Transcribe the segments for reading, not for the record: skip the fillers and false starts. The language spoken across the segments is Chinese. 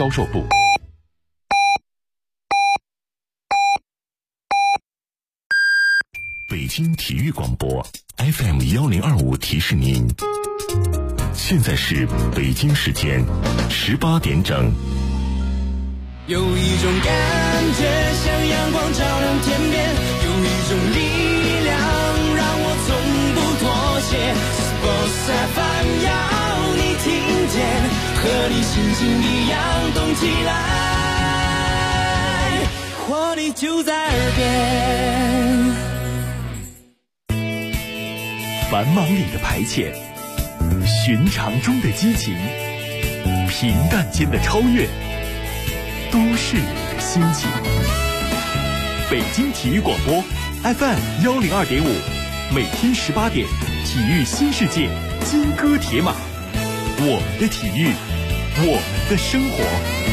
销售部。 北京体育广播 FM1025提示您，现在是北京时间18点整。 有一种感觉像阳光照亮天边，有一种力量让我从不妥协。Sports FM 要你听见，和你心情一样动起来，活力就在耳边。 繁忙里的排遣，寻常中的激情，平淡间的超越，都市里的心情。北京体育广播 FM102.5，每天18点，体育新世界，金戈铁马，我们的体育，我们的生活。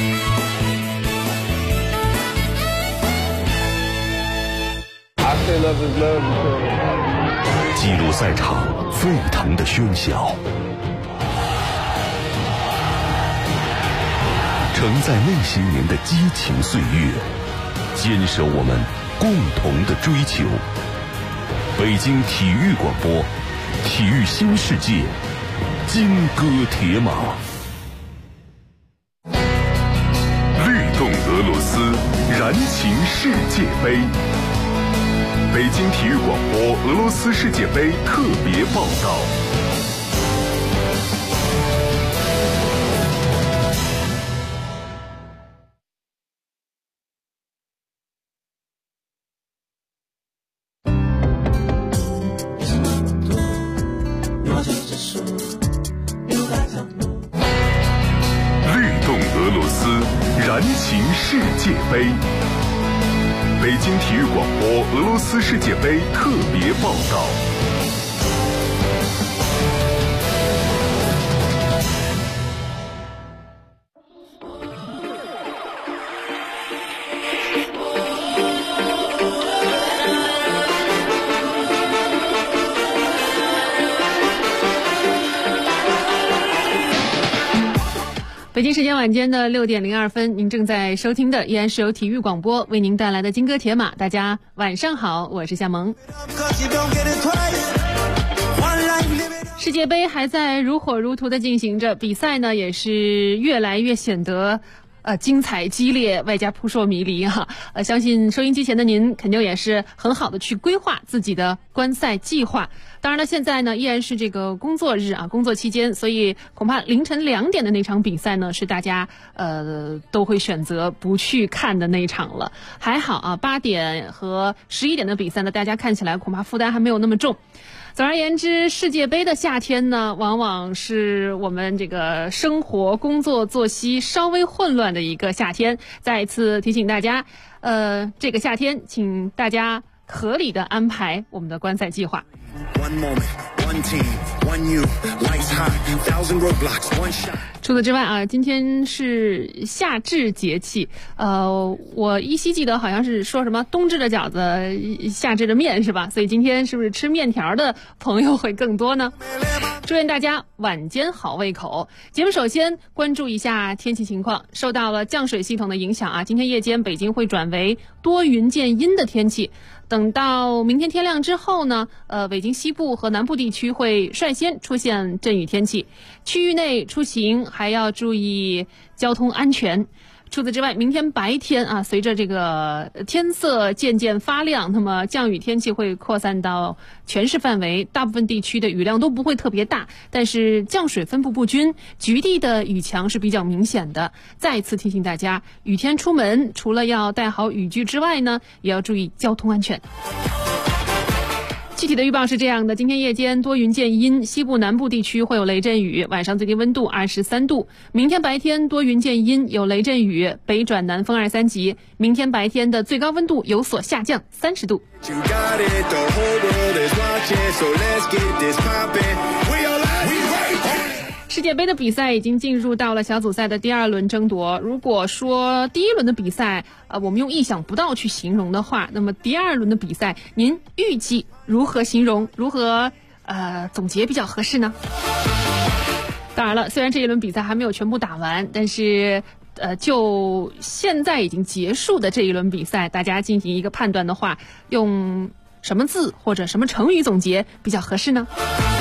记录赛场沸腾的喧嚣，承载那些年的激情岁月，坚守我们共同的追求。北京体育广播，体育新世界，金戈铁马。律动俄罗斯，燃情世界杯。北京体育广播俄罗斯世界杯特别报道。律动俄罗斯，燃情世界杯。北京体育广播俄罗斯世界杯特别报道。 北京时间晚间的6点02分，您正在收听的依然是由体育广播为您带来的金戈铁马。大家晚上好，我是夏萌。世界杯还在如火如荼的进行着，比赛呢也是越来越显得精彩激烈，外加扑朔迷离哈。相信收音机前的您肯定也是很好的去规划自己的观赛计划。当然了，现在呢依然是这个工作日啊，工作期间，所以恐怕凌晨2点的那场比赛呢是大家都会选择不去看的那一场了。还好啊，8点和11点的比赛呢，大家看起来恐怕负担还没有那么重。总而言之，世界杯的夏天呢，往往是我们这个生活、工作、作息稍微混乱的一个夏天。再一次提醒大家，这个夏天，请大家合理的安排我们的观赛计划。除此之外啊，今天是夏至节气，我依稀记得好像是说什么冬至的饺子，夏至的面是吧？所以今天是不是吃面条的朋友会更多呢？祝愿大家晚间好胃口。节目首先关注一下天气情况，受到了降水系统的影响啊，今天夜间北京会转为多云见阴的天气。等到明天天亮之后呢，北京西部和南部地区会率先出现阵雨天气，区域内出行还要注意交通安全。除此之外，明天白天啊，随着这个天色渐渐发亮，那么降雨天气会扩散到全市范围，大部分地区的雨量都不会特别大，但是降水分布不均，局地的雨强是比较明显的。再一次提醒大家，雨天出门除了要带好雨具之外呢，也要注意交通安全。具体的预报是这样的，今天夜间多云见阴，西部南部地区会有雷阵雨，晚上最低温度23度。明天白天多云见阴，有雷阵雨，北转南风2、3级。明天白天的最高温度有所下降30度。世界杯的比赛已经进入到了小组赛的第2轮争夺。如果说第1轮的比赛，我们用意想不到去形容的话，那么第2轮的比赛，您预计如何形容？如何总结比较合适呢？当然了，虽然这一轮比赛还没有全部打完，但是就现在已经结束的这一轮比赛，大家进行一个判断的话，用什么字或者什么成语总结比较合适呢？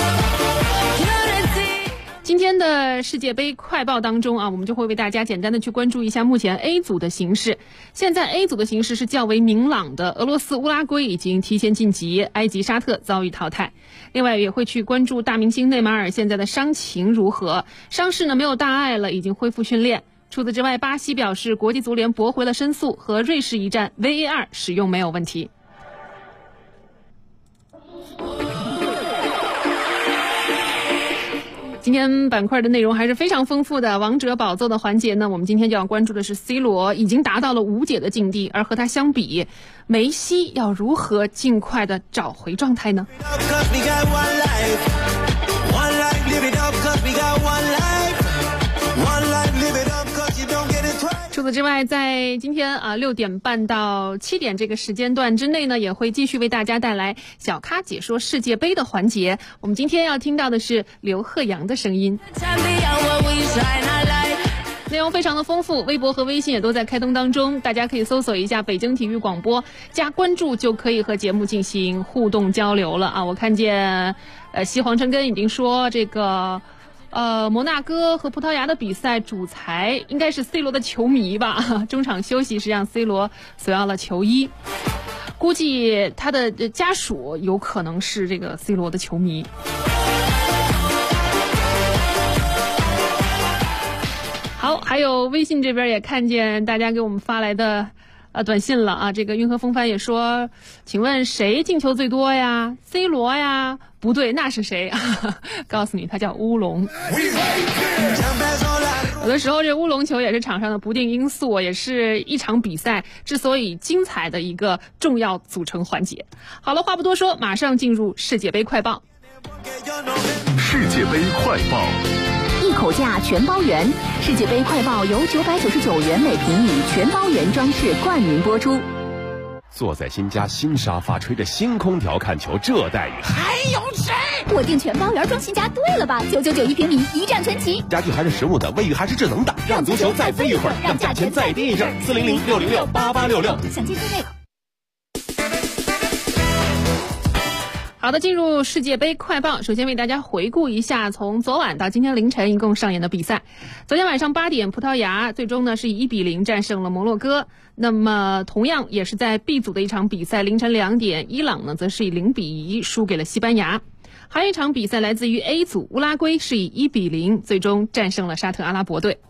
今天的世界杯快报当中啊，我们就会为大家简单的去关注一下目前 A 组的形势。现在 A 组的形势是较为明朗的，俄罗斯、乌拉圭已经提前晋级，埃及、沙特遭遇淘汰。另外也会去关注大明星内马尔现在的伤情如何，伤势呢没有大碍了，已经恢复训练。除此之外，巴西表示国际足联驳回了申诉，和瑞士一战 VAR 使用没有问题。今天板块的内容还是非常丰富的，王者宝座的环节呢，我们今天就要关注的是 C 罗已经达到了无解的境地，而和他相比，梅西要如何尽快的找回状态呢？除此之外，在今天6点半到7点这个时间段之内呢，也会继续为大家带来小咖解说世界杯的环节。我们今天要听到的是刘鹤阳的声音，内容非常的丰富，微博和微信也都在开通当中，大家可以搜索一下北京体育广播，加关注就可以和节目进行互动交流了啊！我看见西黄城根已经说这个摩纳哥和葡萄牙的比赛主裁应该是 C 罗的球迷吧，中场休息是让 C 罗索要了球衣，估计他的家属有可能是这个 C 罗的球迷。好，还有微信这边也看见大家给我们发来的短信了啊，这个运河风帆也说，请问谁进球最多呀 ？C 罗呀？不对，那是谁？告诉你，他叫乌龙。有的时候这乌龙球也是场上的不定因素，也是一场比赛之所以精彩的一个重要组成环节。好了，话不多说，马上进入世界杯快报。 世界杯快报。 一口价全包圆，世界杯快报由999元每平米全包圆装饰冠名播出。 坐在新家新沙发，吹着新空调看球，这待遇还有谁？ 我订全包圆装新家，对了吧？999一平米，一站全齐。 家具还是实木的，卫浴还是智能的，让足球再飞一会儿，让价钱再低一阵。400-606-8866， 详情注内。 好的，进入世界杯快报，首先为大家回顾一下从昨晚到今天凌晨一共上演的比赛。昨天晚上8点，葡萄牙最终呢是以1-0战胜了摩洛哥。那么同样也是在 B 组的一场比赛，凌晨2点，伊朗呢则是以0-1输给了西班牙。还有一场比赛来自于 A 组，乌拉圭是以1-0最终战胜了沙特阿拉伯队。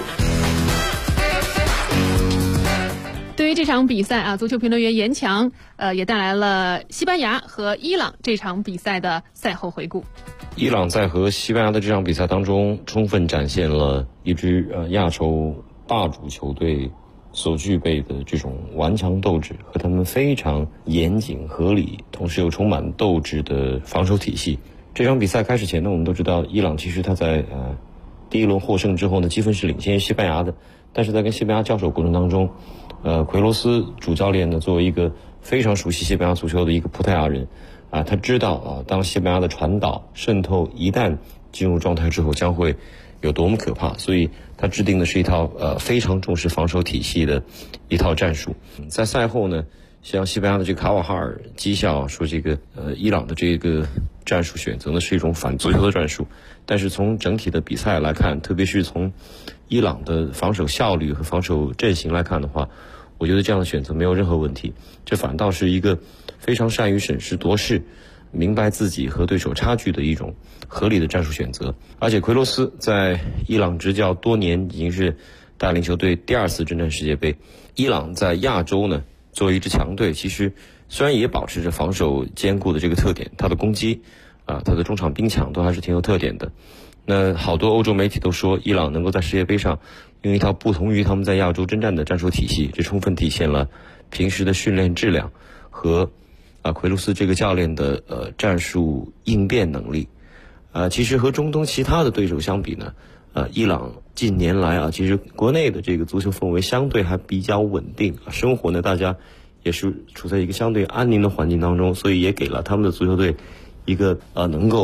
对于这场比赛啊，足球评论员严强也带来了西班牙和伊朗这场比赛的赛后回顾。 伊朗在和西班牙的这场比赛当中，充分展现了一支亚洲霸主球队所具备的这种顽强斗志和他们非常严谨合理，同时又充满斗志的防守体系。这场比赛开始前呢，我们都知道伊朗其实他在第一轮获胜之后呢，积分是领先西班牙的，但是在跟西班牙交手过程当中，奎罗斯主教练呢，作为一个非常熟悉西班牙足球的一个葡萄牙人他知道当西班牙的传导渗透一旦进入状态之后将会有多么可怕，所以他制定的是一套非常重视防守体系的一套战术。在赛后呢，像西班牙的这个卡瓦哈尔讥笑说，这个伊朗的这个战术选择呢是一种反足球的战术。但是从整体的比赛来看，特别是从伊朗的防守效率和防守阵型来看的话，我觉得这样的选择没有任何问题，这反倒是一个非常善于审时度势，明白自己和对手差距的一种合理的战术选择。而且奎罗斯在伊朗执教多年，已经是带领球队第2次征战世界杯。伊朗在亚洲呢，作为一支强队，其实虽然也保持着防守坚固的这个特点，他的攻击他的中场兵强都还是挺有特点的。那好多欧洲媒体都说，伊朗能够在世界杯上用一套不同于他们在亚洲征战的战术体系，这充分体现了平时的训练质量和奎罗斯这个教练的战术应变能力。其实和中东其他的对手相比呢，伊朗近年来其实国内的这个足球氛围相对还比较稳定，生活呢大家也是处在一个相对安宁的环境当中，所以也给了他们的足球队一个能够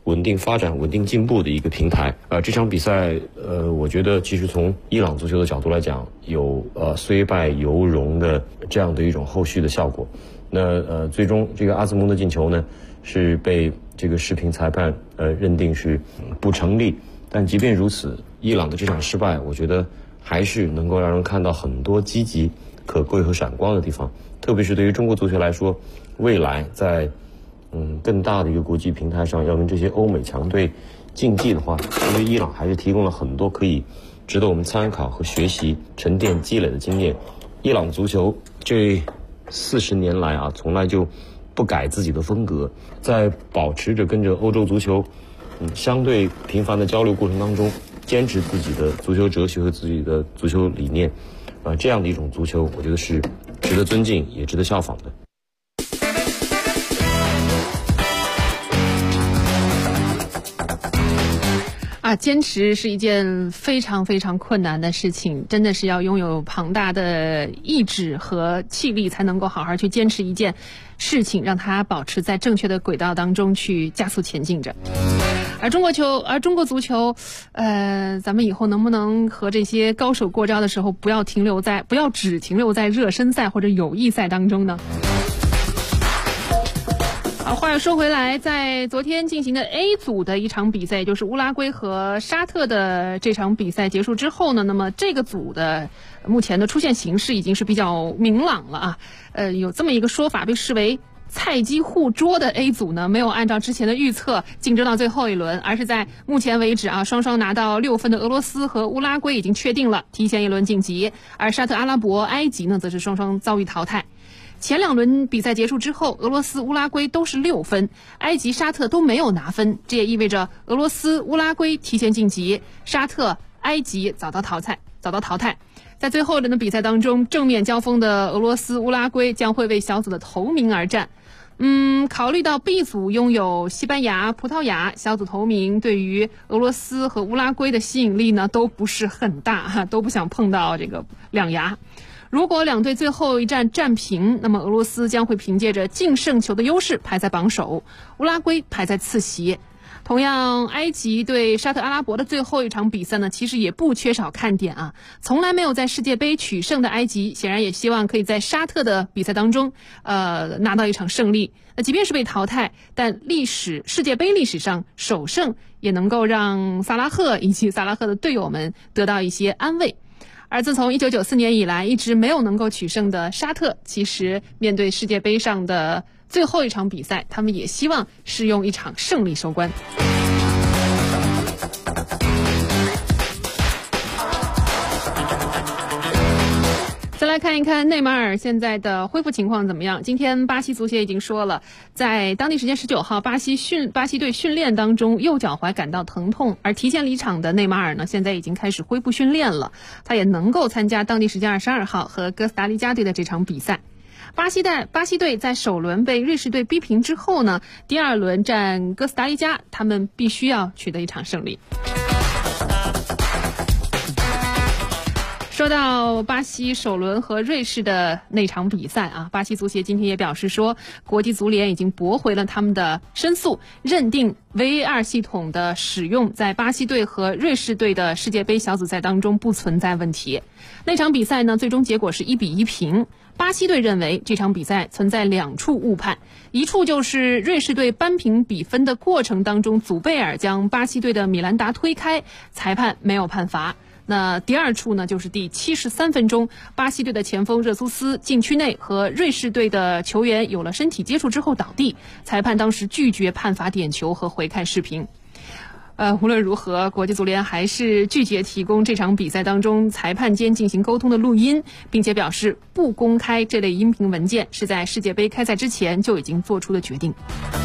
稳定发展、稳定进步的一个平台。这场比赛，我觉得其实从伊朗足球的角度来讲，有虽败犹荣的这样的一种后续的效果。那最终这个阿兹蒙的进球呢，是被这个视频裁判认定是不成立。但即便如此，伊朗的这场失败，我觉得还是能够让人看到很多积极、可贵和闪光的地方。特别是对于中国足球来说，未来在更大的一个国际平台上要跟这些欧美强队竞技的话，因为伊朗还是提供了很多可以值得我们参考和学习、沉淀积累的经验。伊朗足球这40年来啊，从来就不改自己的风格，在保持着跟着欧洲足球相对频繁的交流过程当中，坚持自己的足球哲学和自己的足球理念，这样的一种足球，我觉得是值得尊敬，也值得效仿的。 坚持是一件非常非常困难的事情，真的是要拥有庞大的意志和气力，才能够好好去坚持一件事情，让它保持在正确的轨道当中去加速前进着。而中国足球，咱们以后能不能和这些高手过招的时候，不要只停留在热身赛或者友谊赛当中呢？话又说回来，在昨天进行的 A 组的一场比赛，就是乌拉圭和沙特的这场比赛结束之后呢，那么这个组的目前的出现形势已经是比较明朗了啊。有这么一个说法，被视为菜鸡互啄的 A 组呢，没有按照之前的预测竞争到最后一轮，而是在目前为止啊，双双拿到6分的俄罗斯和乌拉圭已经确定了提前一轮晋级，而沙特阿拉伯、埃及呢，则是双双遭遇淘汰。前2轮比赛结束之后，俄罗斯、乌拉圭都是6分，埃及、沙特都没有拿分，这也意味着俄罗斯、乌拉圭提前晋级，沙特、埃及早到淘汰。在最后的比赛当中，正面交锋的俄罗斯、乌拉圭将会为小组的头名而战。考虑到 B 组拥有西班牙、葡萄牙，小组头名对于俄罗斯和乌拉圭的吸引力呢都不是很大，都不想碰到这个两牙。如果两队最后一战战平，那么俄罗斯将会凭借着净胜球的优势排在榜首，乌拉圭排在次席。同样，埃及对沙特阿拉伯的最后一场比赛呢，其实也不缺少看点啊。从来没有在世界杯取胜的埃及，显然也希望可以在沙特的比赛当中，拿到一场胜利。那即便是被淘汰，但世界杯历史上首胜也能够让萨拉赫以及萨拉赫的队友们得到一些安慰。而自从1994年以来一直没有能够取胜的沙特，其实面对世界杯上的最后一场比赛，他们也希望是用一场胜利收官。再来看一看内马尔现在的恢复情况怎么样。今天巴西足协已经说了，在当地时间19号巴西队训练当中右脚踝感到疼痛，而提前离场的内马尔呢，现在已经开始恢复训练了，他也能够参加当地时间22号和哥斯达黎加队的这场比赛。巴西队在首轮被瑞士队逼平之后呢，第2轮战哥斯达黎加，他们必须要取得一场胜利。说到巴西首轮和瑞士的那场比赛啊，巴西足协今天也表示说，国际足联已经驳回了他们的申诉，认定 VAR 系统的使用在巴西队和瑞士队的世界杯小组赛当中不存在问题。那场比赛呢，最终结果是1-1平。巴西队认为这场比赛存在2处误判，一处就是瑞士队扳平比分的过程当中，祖贝尔将巴西队的米兰达推开，裁判没有判罚。那第2处呢，就是第73分钟，巴西队的前锋热苏斯禁区内和瑞士队的球员有了身体接触之后倒地，裁判当时拒绝判罚点球和回看视频。无论如何，国际足联还是拒绝提供这场比赛当中裁判间进行沟通的录音，并且表示不公开这类音频文件，是在世界杯开赛之前就已经做出的决定。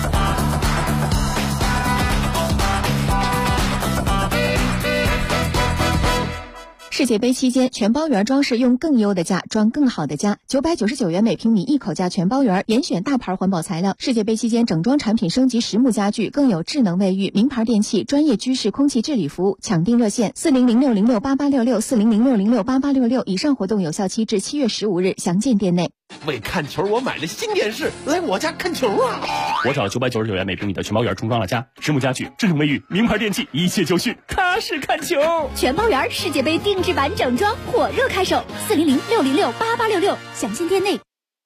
世界杯期间，全包圆装饰用更优的价装更好的家，999元每平米一口价全包圆，严选大牌环保材料。世界杯期间整装产品升级实木家具，更有智能卫浴、名牌电器、专业居室空气治理服务。抢订热线4006068866，4006068866。以上活动有效期至7月15日，详见店内。 为看球我买了新电视，来我家看球啊！ 我找999元每平米的全包园重装了家，实木家具、智能卫浴、名牌电器，一切就绪，踏实看球。 全包园世界杯定制版整装火热开售，400-606-8866，详见店内。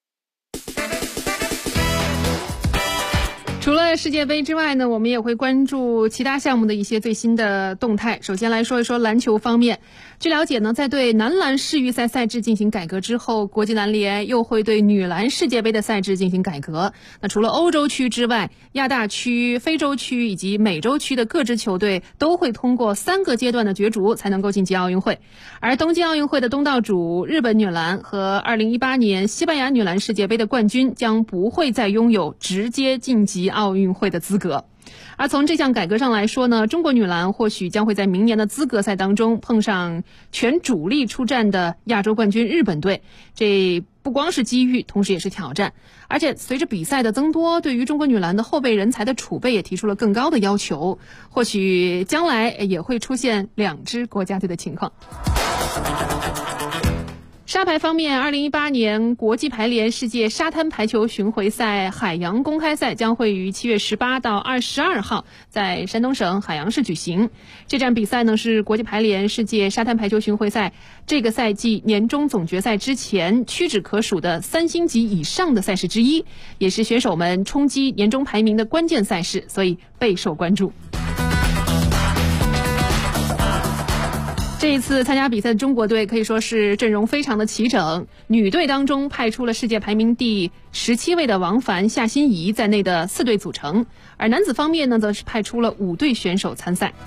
除了世界杯之外呢，我们也会关注其他项目的一些最新的动态。首先来说一说篮球方面。据了解呢，在对男篮世预赛赛制进行改革之后，国际篮联又会对女篮世界杯的赛制进行改革。那除了欧洲区之外，亚大区、非洲区以及美洲区的各支球队都会通过3个阶段的角逐才能够晋级奥运会。而东京奥运会的东道主日本女篮和2018年西班牙女篮世界杯的冠军将不会再拥有直接晋级奥运会的资格。而从这项改革上来说呢，中国女篮或许将会在明年的资格赛当中碰上全主力出战的亚洲冠军日本队，这不光是机遇，同时也是挑战。而且随着比赛的增多，对于中国女篮的后备人才的储备也提出了更高的要求，或许将来也会出现2支国家队的情况。沙排方面，2018年国际排联世界沙滩排球巡回赛海洋公开赛将会于7月18到22号在山东省海洋市举行。这站比赛呢是国际排联世界沙滩排球巡回赛这个赛季年终总决赛之前屈指可数的3星级以上的赛事之一，也是选手们冲击年终排名的关键赛事，所以备受关注。这一次参加比赛的中国队可以说是阵容非常的齐整，女队当中派出了世界排名第17位的王凡、夏欣怡在内的4队组成，而男子方面呢，则是派出了5队选手参赛。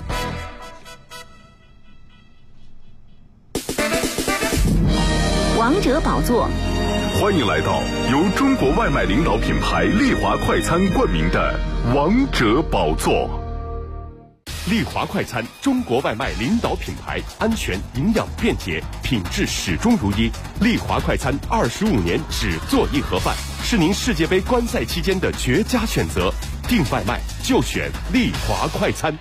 王者宝座， 欢迎来到由中国外卖领导品牌丽华快餐冠名的王者宝座。 丽华快餐，中国外卖领导品牌，安全、营养、便捷，品质始终如一。丽华快餐25年只做一盒饭，是您世界杯观赛期间的绝佳选择。订外卖就选丽华快餐。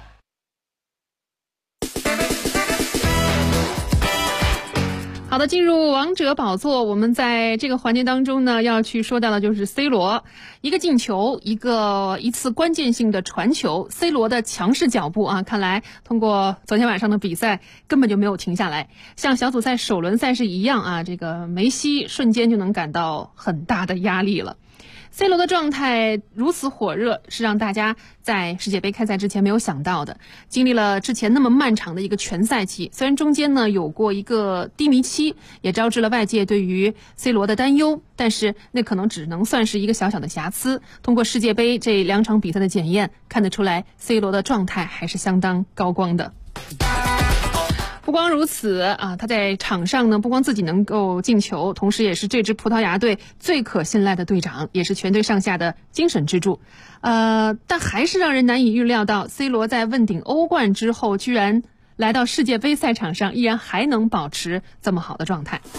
好的，进入王者宝座，我们在这个环节当中呢，要去说到的就是 C 罗，一个进球，一次关键性的传球 ，C 罗的强势脚步啊，看来通过昨天晚上的比赛根本就没有停下来，像小组赛首轮赛事一样啊，这个梅西瞬间就能感到很大的压力了。C 罗的状态如此火热，是让大家在世界杯开赛之前没有想到的。经历了之前那么漫长的一个全赛期，虽然中间呢有过一个低迷期，也招致了外界对于 C 罗的担忧，但是那可能只能算是一个小小的瑕疵。通过世界杯这2场比赛的检验，看得出来 C 罗的状态还是相当高光的。不光如此啊，他在场上呢，不光自己能够进球，同时也是这支葡萄牙队最可信赖的队长，也是全队上下的精神支柱。但还是让人难以预料到 C 罗在问鼎欧冠之后，居然来到世界杯赛场上，依然还能保持这么好的状态。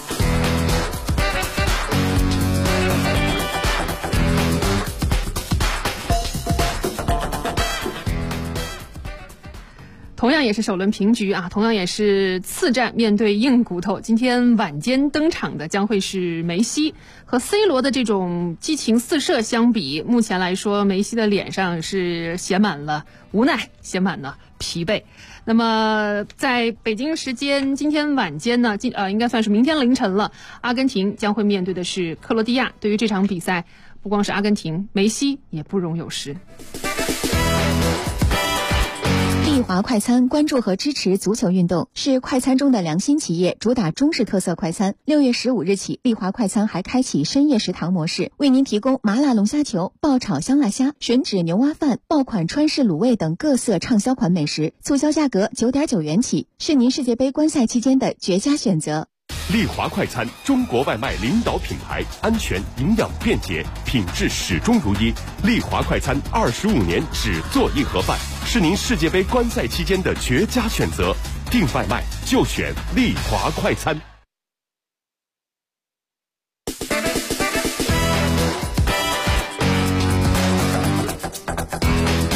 同样也是首轮平局啊，同样也是次战面对硬骨头。今天晚间登场的将会是梅西，和 C 罗的这种激情四射相比，目前来说梅西的脸上是写满了无奈，写满了疲惫。那么在北京时间今天晚间呢，应该算是明天凌晨了，阿根廷将会面对的是克罗地亚。对于这场比赛，不光是阿根廷，梅西也不容有失。 丽华快餐关注和支持足球运动，是快餐中的良心企业，主打中式特色快餐。6月15日起，丽华快餐还开启深夜食堂模式，为您提供麻辣龙虾球、爆炒香辣虾、吮指牛蛙饭、爆款川式卤味等各色畅销款美食，促销价格9.9元起，是您世界杯观赛期间的绝佳选择。 丽华快餐，中国外卖领导品牌，安全、营养、便捷，品质始终如一。丽华快餐25年只做一盒饭，是您世界杯观赛期间的绝佳选择。订外卖就选丽华快餐。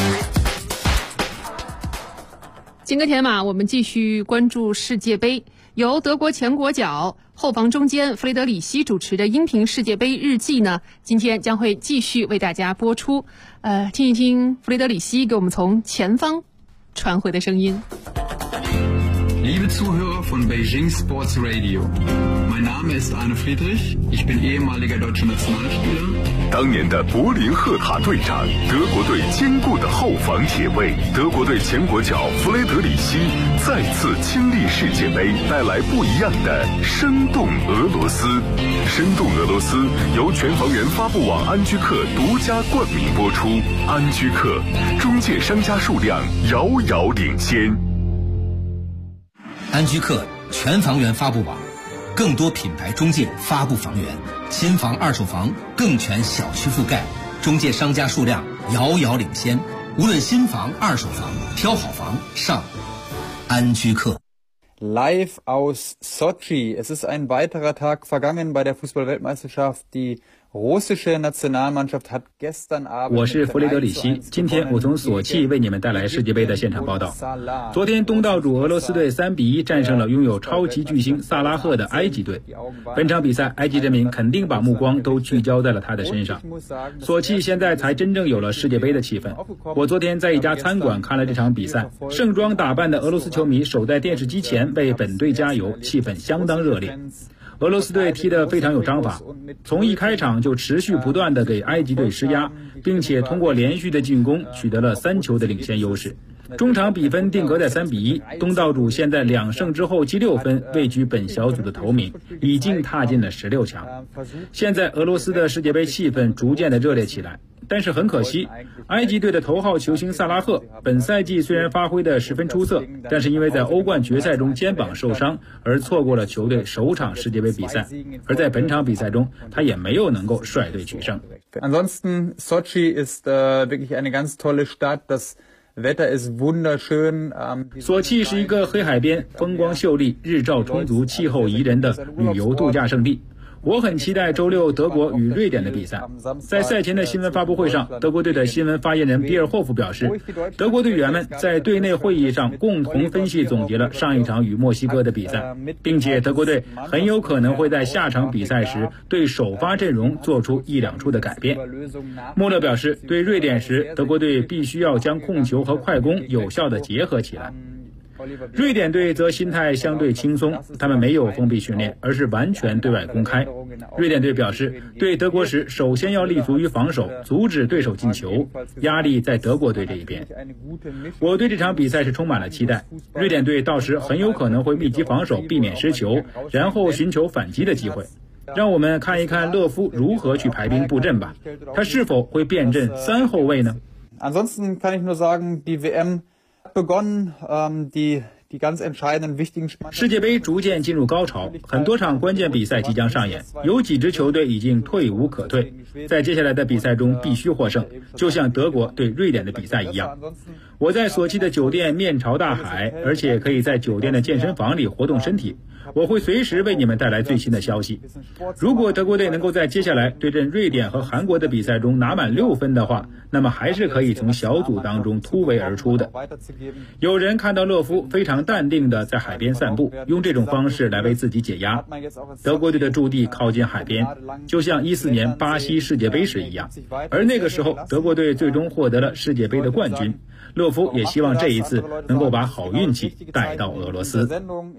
金戈铁马，我们继续关注世界杯。 由德国前国脚后防中坚弗雷德里希主持的音频世界杯日记呢，今天将会继续为大家播出。听一听弗雷德里希给我们从前方传回的声音。 Liebe Zuhörer von Beijing Sports Radio, mein Name ist Arne Friedrich, ich bin ehemaliger deutscher Nationalspieler. 当年的柏林赫塔队长，德国队坚固的后防铁卫，德国队前国脚弗雷德里希再次亲历世界杯，带来不一样的生动俄罗斯。生动俄罗斯由全房源发布网安居客独家冠名播出。安居客中介商家数量遥遥领先。 安居客全房源发布网，更多品牌中介发布房源，新房二手房更全小区覆盖，中介商家数量遥遥领先。无论新房二手房，挑好房上安居客。 Live aus Sochi. Es ist ein weiterer Tag vergangen bei der Fußball-Weltmeisterschaft. Die russische Nationalmannschaft hat gestern Abend. 我是弗雷德里希，今天我从索契为你们带来世界杯的现场报道。昨天东道主俄罗斯队3-1战胜了拥有超级巨星萨拉赫的埃及队。本场比赛，埃及人民肯定把目光都聚焦在了他的身上。索契现在才真正有了世界杯的气氛。我昨天在一家餐馆看了这场比赛，盛装打扮的俄罗斯球迷守在电视机前为本队加油，气氛相当热烈。俄罗斯队踢得非常有章法，从一开场就持续不断地给埃及队施压，并且通过连续的进攻取得了3球的领先优势。中场比分定格在3-1，东道主现在2胜之后积6分，位居本小组的头名，已经踏进了16强。现在俄罗斯的世界杯气氛逐渐的热烈起来，但是很可惜，埃及队的头号球星萨拉赫本赛季虽然发挥得十分出色，但是因为在欧冠决赛中肩膀受伤而错过了球队首场世界杯比赛，而在本场比赛中他也没有能够率队取胜。 Ansonsten Sochi ist wirklich eine ganz tolle Stadt. Das Wetter ist wunderschön. 索契是一个黑海边，风光秀丽，日照充足，气候宜人的旅游度假胜地。我很期待周六德国与瑞典的比赛。在赛前的新闻发布会上，德国队的新闻发言人比尔霍夫表示，德国队员们在队内会议上共同分析总结了上一场与墨西哥的比赛，并且德国队很有可能会在下场比赛时对首发阵容做出1-2处的改变。穆勒表示，对瑞典时，德国队必须要将控球和快攻有效地结合起来。瑞典队则心态相对轻松，他们没有封闭训练，而是完全对外公开。瑞典队表示，对德国时首先要立足于防守，阻止对手进球，压力在德国队这一边。我对这场比赛是充满了期待，瑞典队到时很有可能会密集防守，避免失球，然后寻求反击的机会。让我们看一看勒夫如何去排兵布阵吧，他是否会变阵3后卫呢？ Ansonsten kann ich nur sagen, die WM begonnen, die ganz entscheidenden wichtigen 世界杯逐渐进入高潮，很多场关键比赛即将上演，有几支球队已经退无可退，在接下来的比赛中必须获胜，就像德国对瑞典的比赛一样。我在索契的酒店面朝大海，而且可以在酒店的健身房里活动身体，我会随时为你们带来最新的消息。如果德国队能够在接下来对阵瑞典和韩国的比赛中拿满6分的话，那么还是可以从小组当中突围而出的。有人看到勒夫非常淡定地在海边散步，用这种方式来为自己解压。德国队的驻地靠近海边，就像14年巴西世界杯时一样，而那个时候德国队最终获得了世界杯的冠军。勒夫也希望这一次能够把好运气带到俄罗斯。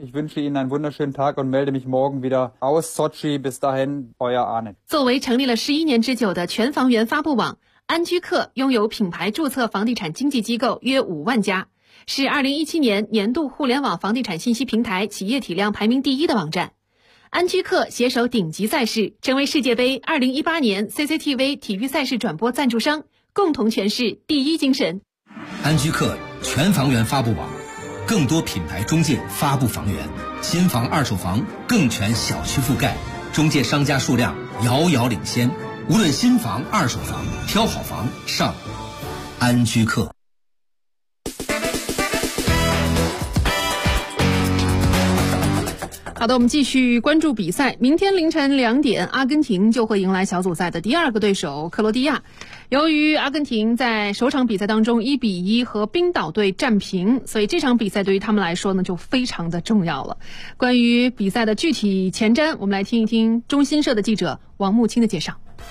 作为成立了11年之久的全房源发布网，安居客拥有品牌注册房地产经纪机构约5万家，是2017年年度互联网房地产信息平台企业体量排名第1的网站。安居客携手顶级赛事，成为世界杯2018年 CCTV 体育赛事转播赞助商，共同诠释第一精神。 安居客全房源发布网，更多品牌中介发布房源，新房二手房更全小区覆盖，中介商家数量遥遥领先。无论新房二手房，挑好房上安居客。 好好的，我们继续关注比赛。明天凌晨2点，阿根廷就会迎来小组赛的第2个对手克罗地亚。由于阿根廷在首场比赛当中1-1和冰岛队战平，所以这场比赛对于他们来说呢就非常的重要了。关于比赛的具体前瞻，我们来听一听中新社的记者王木青的介绍。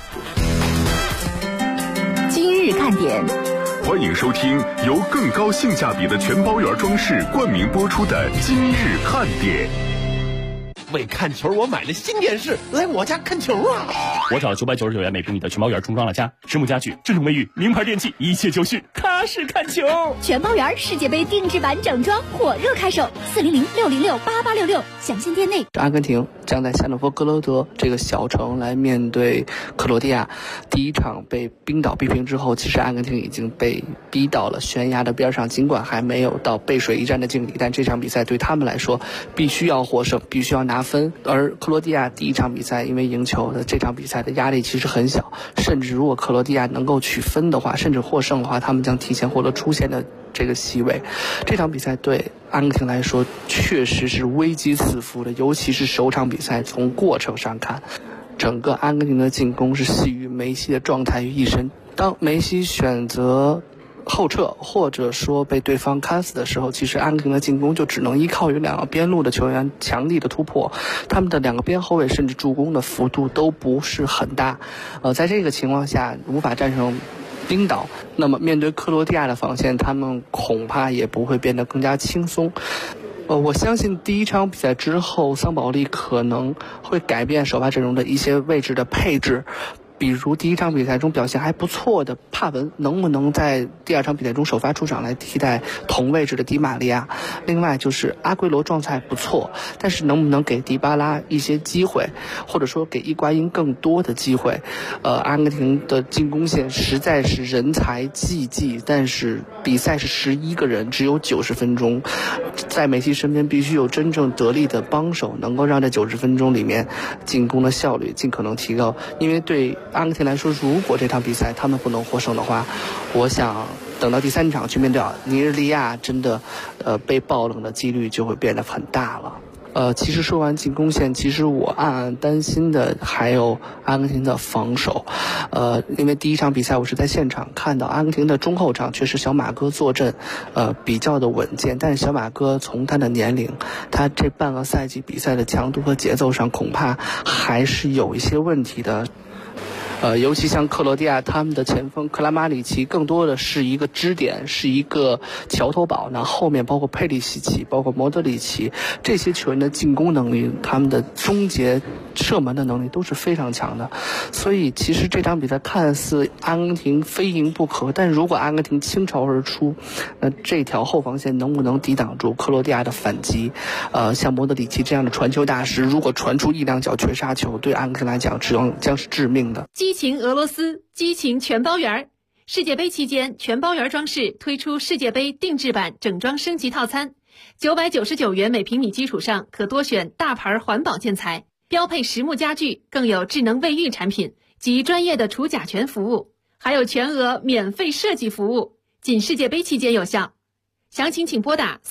今日看点， 欢迎收听由更高性价比的全包圆装饰冠名播出的今日看点。 为看球，我买了新电视，来我家看球啊！ 我找了999元每平米的全包圆重装了家，实木家具，智能卫浴，名牌电器，一切就绪，踏实看球。 全包圆世界杯定制版整装火热开售，400-606-8866，详见店内。 阿根廷将在夏诺夫哥罗德这个小城来面对克罗地亚。第一场被冰岛逼平之后，其实阿根廷已经被逼到了悬崖的边上，尽管还没有到背水一战的境地，但这场比赛对他们来说必须要获胜，必须要拿分。而克罗地亚第一场比赛因为赢球的这场比赛的压力其实很小，甚至如果克罗地亚能够取分的话，甚至获胜的话，他们将提前获得出线的这个席位。这场比赛对阿根廷来说确实是危机四伏的，尤其是首场比赛，从过程上看，整个阿根廷的进攻是系于梅西的状态于一身。当梅西选择后撤或者说被对方看死的时候，其实阿根廷的进攻就只能依靠于2个边路的球员强力的突破，他们的2个边后卫甚至助攻的幅度都不是很大。在这个情况下无法战胜冰岛，那么面对克罗地亚的防线，他们恐怕也不会变得更加轻松。我相信第一场比赛之后，桑保利可能会改变首发阵容的一些位置的配置。比如第一场比赛中表现还不错的帕文，能不能在第2场比赛中首发出场来替代同位置的迪玛利亚？另外就是阿圭罗状态不错，但是能不能给迪巴拉一些机会，或者说给伊瓜因更多的机会？阿根廷的进攻线实在是人才济济，但是比赛是11个人，只有90分钟，在梅西身边必须有真正得力的帮手，能够让这90分钟里面进攻的效率尽可能提高。因为对阿根廷来说，如果这场比赛他们不能获胜的话，我想等到第3场去面对尼日利亚，真的被爆冷的几率就会变得很大了。其实说完进攻线，其实我暗暗担心的还有阿根廷的防守。因为第一场比赛我是在现场看到阿根廷的中后场确实小马哥坐镇，比较的稳健，但是小马哥从他的年龄，他这半个赛季比赛的强度和节奏上恐怕还是有一些问题的。尤其像克罗地亚，他们的前锋克拉马里奇更多的是一个支点，是一个桥头堡，那后面包括佩里西奇，包括莫德里奇，这些球员的进攻能力，他们的终结射门的能力都是非常强的。所以其实这场比赛看似阿根廷非赢不可，但如果阿根廷倾巢而出，那这条后防线能不能抵挡住克罗地亚的反击？像莫德里奇这样的传球大师，如果传出1-2脚绝杀球，对阿根廷来讲将是致命的。 激情俄罗斯，激情全包圆。世界杯期间，全包圆装饰推出世界杯定制版整装升级套餐，999元每平米基础上可多选大牌环保建材，标配实木家具，更有智能卫浴产品及专业的除甲醛服务，还有全额免费设计服务，仅世界杯期间有效。详情请拨打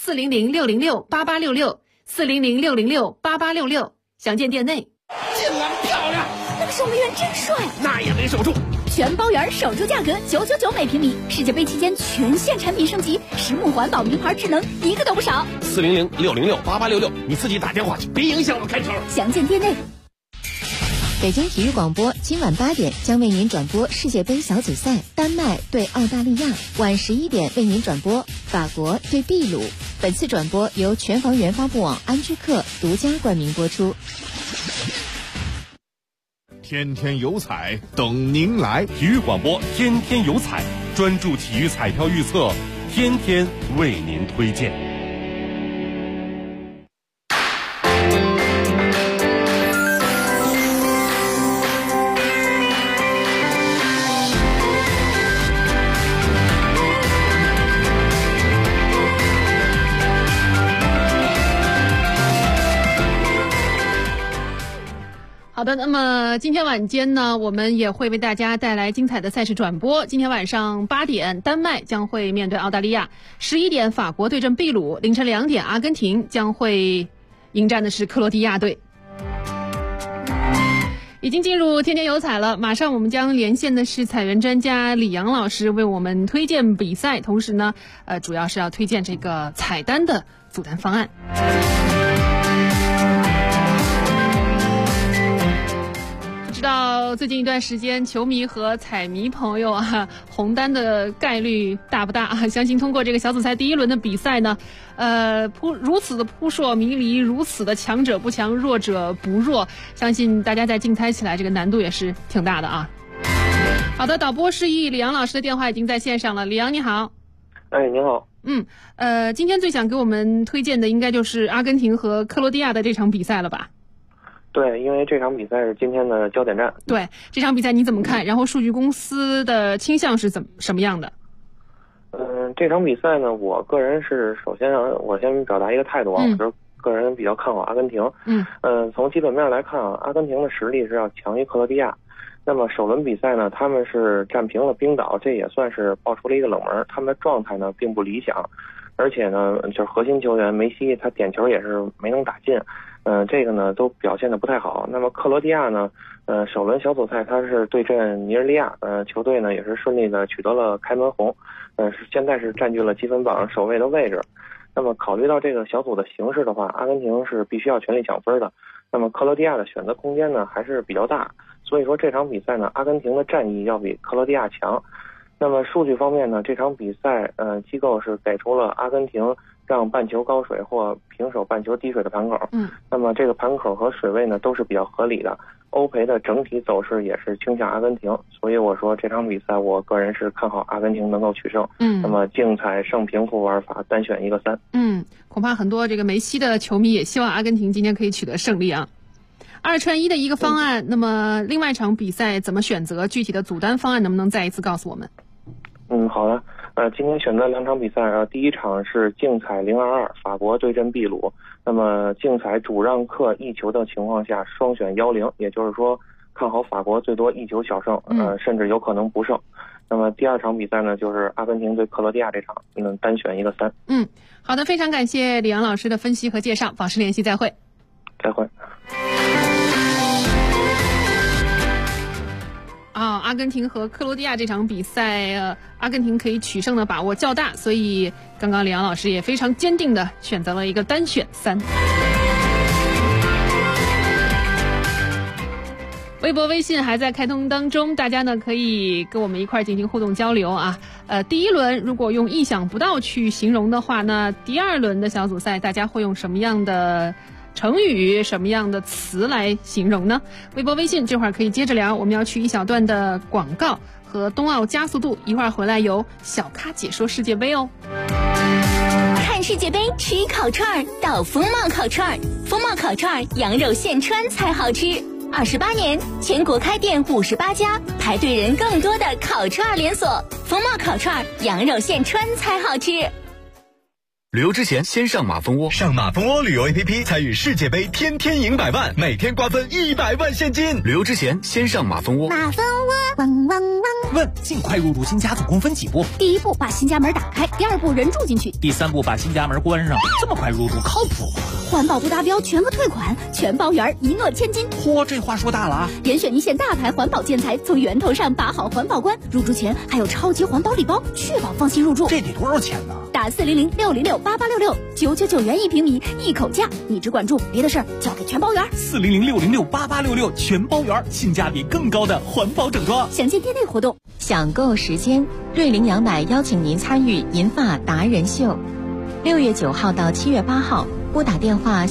400-606-8866，400-606-8866，详见店内。 进来漂亮， 那个守门员真帅， 那也没守住。 全包圆守住价格999每平米，世界杯期间全线产品升级，实木环保名牌智能一个都不少。 400-606-8866，你自己打电话去，别影响我看球。 详见店内。 北京体育广播今晚8点将为您转播世界杯小组赛，丹麦对澳大利亚；晚11点为您转播法国对秘鲁。本次转播由全房源发布网安居客独家冠名播出。 天天有彩等您来， 体育广播天天有彩，专注体育彩票预测，天天为您推荐。 好的，那么今天晚间呢，我们也会为大家带来精彩的赛事转播。今天晚上8点，丹麦将会面对澳大利亚；11点，法国对阵秘鲁；凌晨2点，阿根廷将会迎战的是克罗地亚队。已经进入天天有彩了，马上我们将连线的是彩员专家李阳老师，为我们推荐比赛，同时呢，主要是要推荐这个彩单的组单方案。知道最近一段时间，球迷和彩迷朋友啊，红单的概率大不大啊？相信通过这个小组赛第一轮的比赛呢，如此的扑朔迷离，如此的强者不强，弱者不弱，相信大家在竞猜起来这个难度也是挺大的啊。好的，导播示意，李阳老师的电话已经在线上了。李阳你好。 哎，你好。 今天最想给我们推荐的应该就是阿根廷和克罗地亚的这场比赛了吧？ 对，因为这场比赛是今天的焦点战。 对，这场比赛你怎么看？然后数据公司的倾向是什么样的？ 这场比赛呢，我个人是我先表达一个态度啊，我就是个人比较看好阿根廷。从基本面来看啊，阿根廷的实力是要强于克罗地亚。那么首轮比赛呢，他们是战平了冰岛，这也算是爆出了一个冷门，他们的状态呢并不理想，而且呢，就是核心球员梅西他点球也是没能打进。这个呢都表现得不太好。那么克罗地亚呢，首轮小组赛他是对阵尼日利亚，球队呢也是顺利的取得了开门红，现在是占据了积分榜首位的位置。那么考虑到这个小组的形势的话，阿根廷是必须要全力抢分的。那么克罗地亚的选择空间呢还是比较大，所以说这场比赛呢，阿根廷的战意要比克罗地亚强。那么数据方面呢，这场比赛机构是给出了阿根廷让半球高水或平手半球低水的盘口。那么这个盘口和水位呢都是比较合理的。欧赔的整体走势也是倾向阿根廷，所以我说这场比赛我个人是看好阿根廷能够取胜。那么竞彩胜平负玩法单选一个3。 恐怕很多这个梅西的球迷也希望阿根廷今天可以取得胜利啊。2串1的一个方案，那么另外一场比赛怎么选择？具体的组单方案能不能再一次告诉我们？ 好的。今天选择2场比赛啊，第一场是竞彩022，法国对阵秘鲁。那么竞彩主让客1球的情况下，双选10，也就是说看好法国最多1球小胜，甚至有可能不胜。那么第2场比赛呢，就是阿根廷对克罗地亚这场，单选一个3。 好的，非常感谢李阳老师的分析和介绍，保持联系，再会。 再会。 阿根廷和克罗地亚这场比赛，阿根廷可以取胜的把握较大，所以刚刚李阳老师也非常坚定的选择了一个单选3。微博、微信还在开通当中，大家呢可以跟我们一块进行互动交流啊。第一轮如果用意想不到去形容的话，那第2轮的小组赛大家会用什么样的成语、什么样的词来形容呢？微博、微信这会儿可以接着聊，我们要去一小段的广告和冬奥加速度，一会儿回来有小咖解说世界杯哦。 看世界杯吃烤串到风貌烤串，风貌烤串羊肉现穿才好吃。28年，全国开店58家，排队人更多的烤串连锁。风貌烤串羊肉现穿才好吃。 旅游之前先上马蜂窝，上马蜂窝旅游 APP 参与世界杯，天天赢100万，每天瓜分100万现金。旅游之前先上马蜂窝。 马蜂窝，汪汪汪！ 问：尽快入住新家总共分几步？ 第1步，把新家门打开；第2步，人住进去； 第3步，把新家门关上。这么快入住，靠谱吗？ 环保不达标，全额退款，全包圆，一诺千金。 嚯，这话说大了啊！ 严选一线大牌环保建材，从源头上把好环保关。入住前还有超级环保礼包，确保放心入住。 这得多少钱呢？ 打400-606-8866，999元1平米，一口价。你只管住，别的事儿交给全包圆。 400-606-8866，全包圆，性价比更高的环保整装。 详见店内活动。 享购时间，瑞麟羊奶邀请您参与银发达人秀，6月9号到7月8号，拨打电话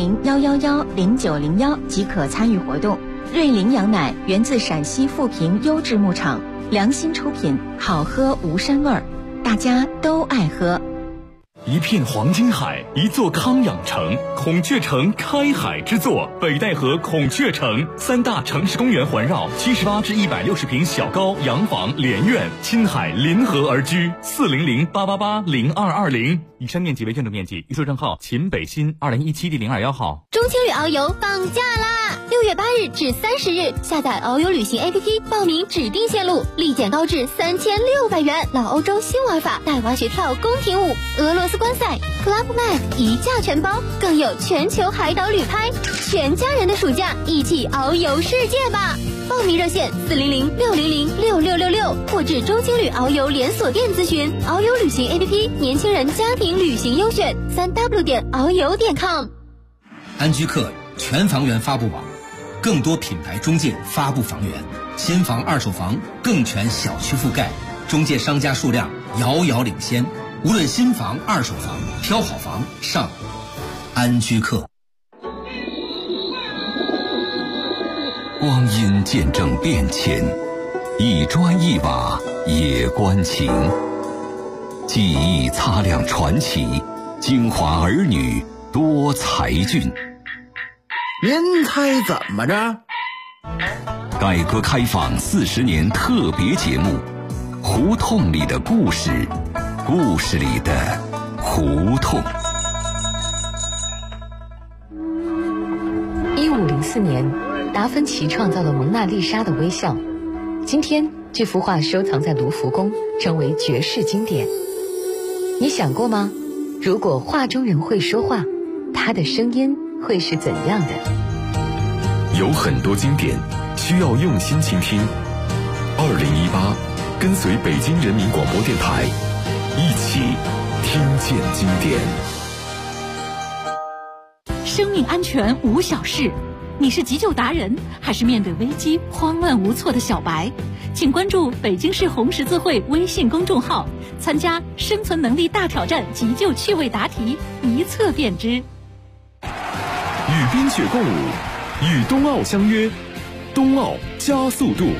400-111-0901即可参与活动。瑞麟羊奶源自陕西富平优质牧场，良心出品，好喝无膻味儿，大家都爱喝。 一片黄金海，一座康养城，孔雀城开海之作，北戴河孔雀城，3大城市公园环绕，78至160平小高洋房连院，亲海临河而居。400-888-0220，以上面积为建筑面积，预售证号秦北新2017第021号。 中青旅遨游放假啦！6 6月8日至30日，下载遨游旅行 APP 报名指定线路，立减高至3600元。老欧洲新玩法，带滑雪跳、宫廷舞、俄罗斯观赛、Club Med 一价全包，更有全球海岛旅拍，全家人的暑假一起遨游世界吧！报名热线400-600-6666，或至中青旅遨游连锁店咨询。遨游旅行 APP 年轻人家庭旅行优选，3w.遨游.com。 安居客全房源发布网，更多品牌中介发布房源，新房、二手房更全小区覆盖，中介商家数量遥遥领先。无论新房、二手房，挑好房上安居客。 光阴见证变迁，一砖一瓦也关情。记忆擦亮传奇，京华儿女多才俊。 您猜怎么着？ 改革开放40年特别节目，胡同里的故事，故事里的胡同。 1504年，达芬奇创造了蒙娜丽莎的微笑。今天，这幅画收藏在卢浮宫，成为绝世经典。你想过吗？如果画中人会说话，他的声音会是怎样的？ 有很多经典需要用心倾听。2018，跟随北京人民广播电台，一起听见经典。 生命安全无小事，你是急救达人，还是面对危机慌乱无措的小白？请关注北京市红十字会微信公众号，参加生存能力大挑战急救趣味答题，一测便知。 与冰雪共舞，与冬奥相约，冬奥加速度。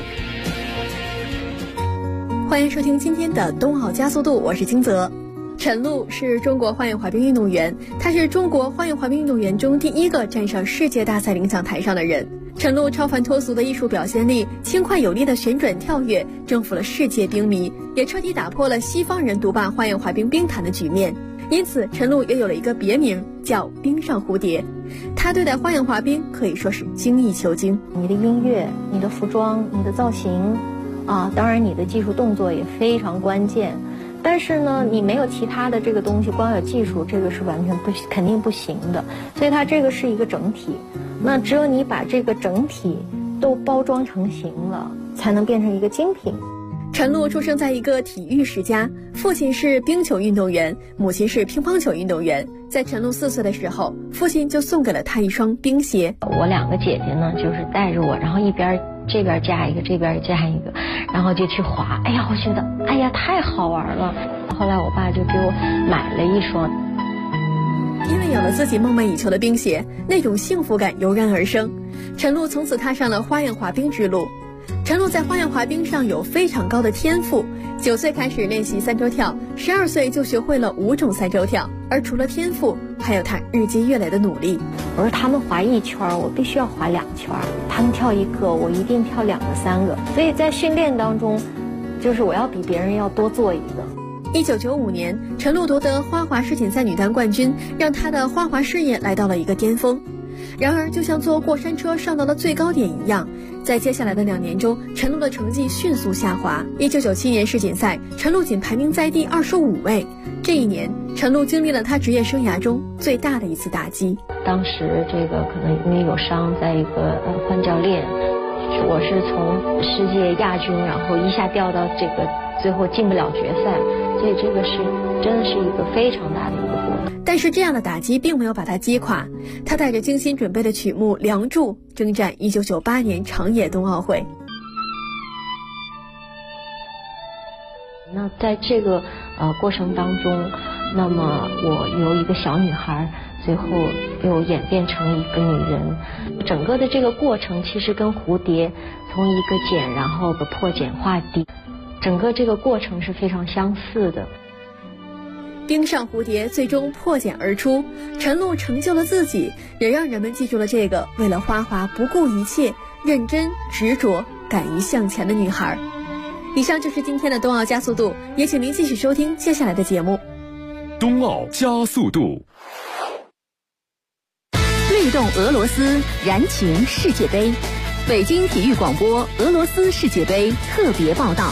欢迎收听今天的冬奥加速度，我是金泽。陈露是中国花样滑冰运动员，她是中国花样滑冰运动员中第一个站上世界大赛领奖台上的人。陈露超凡脱俗的艺术表现力，轻快有力的旋转跳跃，征服了世界冰迷，也彻底打破了西方人独霸花样滑冰冰坛的局面。因此，陈露也有了一个别名，叫冰上蝴蝶。她对待花样滑冰可以说是精益求精。 你的音乐、你的服装、你的造型，当然你的技术动作也非常关键。但是呢，你没有其他的这个东西，光有技术，这个是完全肯定不行的。所以它这个是一个整体，那只有你把这个整体都包装成型了，才能变成一个精品。 陈露出生在一个体育世家，父亲是冰球运动员，母亲是乒乓球运动员。在陈露4岁的时候，父亲就送给了她一双冰鞋。 我2个姐姐呢，就是带着我，然后一边这边加一个，这边加一个，然后就去滑。哎呀，我觉得哎呀太好玩了。后来我爸就给我买了一双。 因为有了自己梦寐以求的冰鞋，那种幸福感油然而生。陈露从此踏上了花样滑冰之路。陈露在花样滑冰上有非常高的天赋，9岁开始练习3周跳，12岁就学会了5种3周跳。而除了天赋，还有他日积月累的努力。 我说他们滑1圈，我必须要滑2圈；他们跳1个，我一定跳2个、3个。所以在训练当中，就是我要比别人要多做一个。 1995年，陈露夺得花滑世锦赛女单冠军，让她的花滑事业来到了一个巅峰。然而，就像坐过山车上到了最高点一样，在接下来的2年中，陈露的成绩迅速下滑。1997年世锦赛，陈露仅排名在第25位。这一年，陈露经历了她职业生涯中最大的一次打击。 当时这个可能因为有伤，再一个换教练，我是从世界亚军，然后一下掉到这个最后进不了决赛，所以这个是真的是一个非常大的一个波动。 但是这样的打击并没有把他击垮，他带着精心准备的曲目《梁祝》征战1998年长野冬奥会。 那在这个过程当中，那么我由一个小女孩，最后又演变成一个女人。整个的这个过程其实跟蝴蝶从一个茧，然后个破茧化地，整个这个过程是非常相似的。 冰上蝴蝶最终破茧而出，陈露成就了自己，也让人们记住了这个为了花滑不顾一切、认真执着、敢于向前的女孩。以上就是今天的冬奥加速度，也请您继续收听接下来的节目。 冬奥加速度。 律动俄罗斯，燃情世界杯。北京体育广播俄罗斯世界杯特别报道。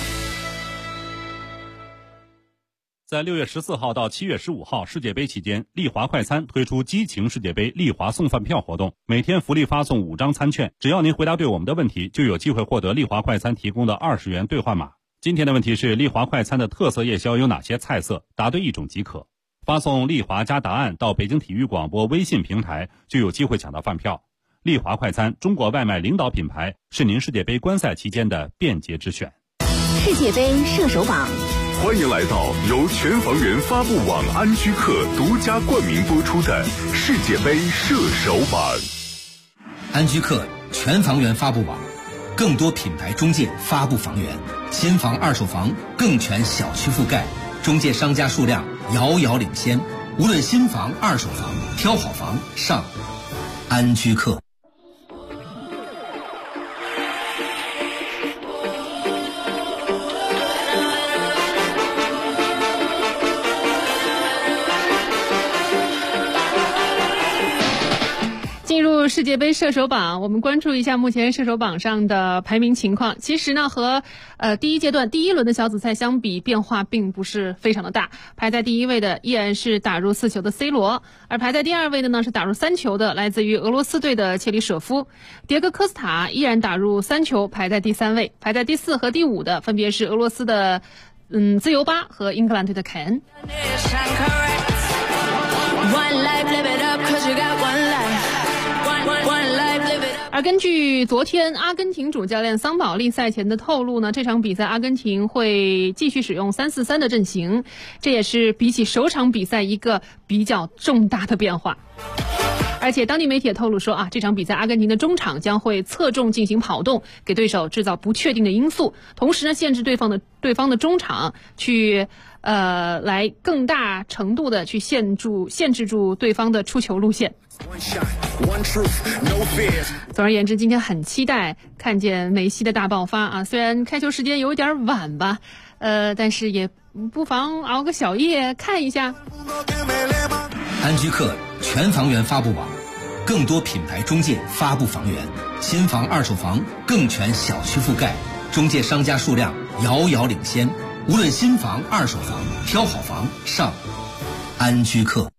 在6月14号到7月15号世界杯期间，丽华快餐推出激情世界杯丽华送饭票活动，每天福利发送5张餐券，只要您回答对我们的问题，就有机会获得丽华快餐提供的20元兑换码。今天的问题是丽华快餐的特色夜宵有哪些菜色？答对1种即可。发送丽华加答案到北京体育广播微信平台，就有机会抢到饭票。丽华快餐，中国外卖领导品牌，是您世界杯观赛期间的便捷之选。 世界杯射手榜。 欢迎来到由全房源发布网安居客独家冠名播出的世界杯射手榜。 安居客全房源发布网，更多品牌中介发布房源，新房二手房更全小区覆盖，中介商家数量遥遥领先。无论新房二手房，挑好房上安居客。 世界杯射手榜，我们关注一下目前射手榜上的排名情况。其实呢，和第一阶段第一轮的小组赛相比，变化并不是非常的大。排在第一位的依然是打入4球的 C 罗，而排在第二位的呢是打入3球的来自于俄罗斯队的切里舍夫。迭戈科斯塔依然打入3球，排在第3位。排在第4和第5的分别是俄罗斯的自由巴和英格兰队的凯恩。而根据昨天阿根廷主教练桑保利赛前的透露呢，这场比赛阿根廷会继续使用3-4-3的阵型，这也是比起首场比赛一个比较重大的变化。而且当地媒体也透露说这场比赛阿根廷的中场将会侧重进行跑动，给对手制造不确定的因素，同时呢限制对方的中场去来更大程度的去限制住对方的出球路线。总而言之，今天很期待看见梅西的大爆发虽然开球时间有点晚吧，但是也不妨熬个小夜看一下。 安居客全房源发布网，更多品牌中介发布房源，新房二手房更全小区覆盖，中介商家数量遥遥领先。无论新房二手房，挑好房上安居客。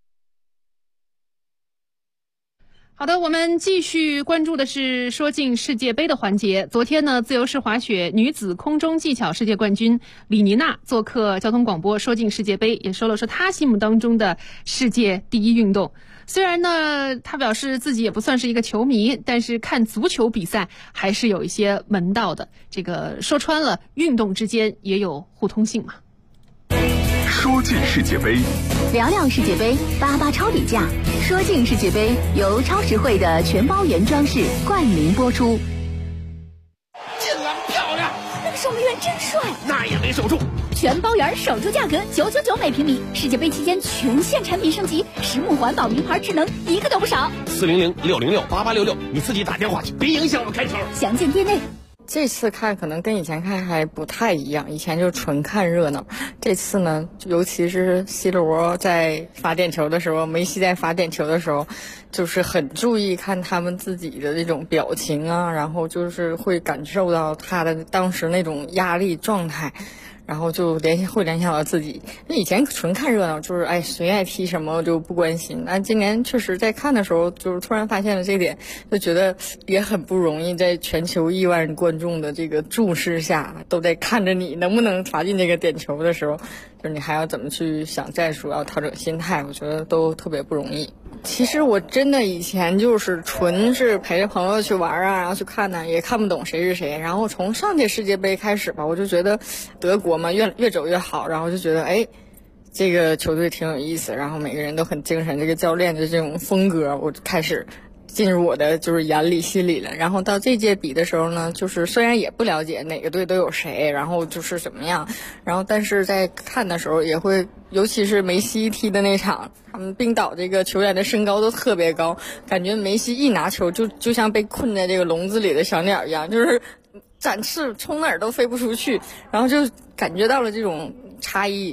好的，我们继续关注的是说进世界杯的环节。昨天呢，自由式滑雪女子空中技巧世界冠军李妮娜做客交通广播说进世界杯，也说了说她心目当中的世界第一运动。虽然呢，她表示自己也不算是一个球迷，但是看足球比赛还是有一些门道的。这个说穿了，运动之间也有互通性嘛。 说进世界杯， 聊聊世界杯，88超底价。说进世界杯由超实惠的全包原装饰冠名播出。 进篮漂亮， 那个守门员真帅， 那也没守住。 全包圆守住价格999每平米，世界杯期间全线产品升级，实木环保名牌智能一个都不少。 400-606-8866，你自己打电话去，别影响我开球。 详见店内。 这次看可能跟以前看还不太一样，以前就纯看热闹，这次呢，尤其是 C 罗在罚点球的时候，梅西在罚点球的时候，就是很注意看他们自己的那种表情然后就是会感受到他的当时那种压力状态，然后就联想到自己。以前纯看热闹，就是谁爱踢什么我就不关心。今年确实在看的时候，就是突然发现了这点，就觉得也很不容易，在全球1万观众的这个注视下，都在看着你能不能罚进这个点球的时候，就是你还要怎么去想战术，要调整心态，我觉得都特别不容易。其实我真的以前就是纯是陪着朋友去玩然后去看也看不懂谁是谁。然后从上届世界杯开始吧，我就觉得德国嘛越走越好，然后就觉得这个球队挺有意思，然后每个人都很精神，这个教练的这种风格我就开始进入我的就是眼里心里了。然后到这届比的时候呢，就是虽然也不了解哪个队都有谁，然后就是怎么样，然后但是在看的时候也会，尤其是梅西踢的那场，他们冰岛这个球员的身高都特别高，感觉梅西一拿球就像被困在这个笼子里的小鸟一样，就是展翅冲哪儿都飞不出去，然后就感觉到了这种差异。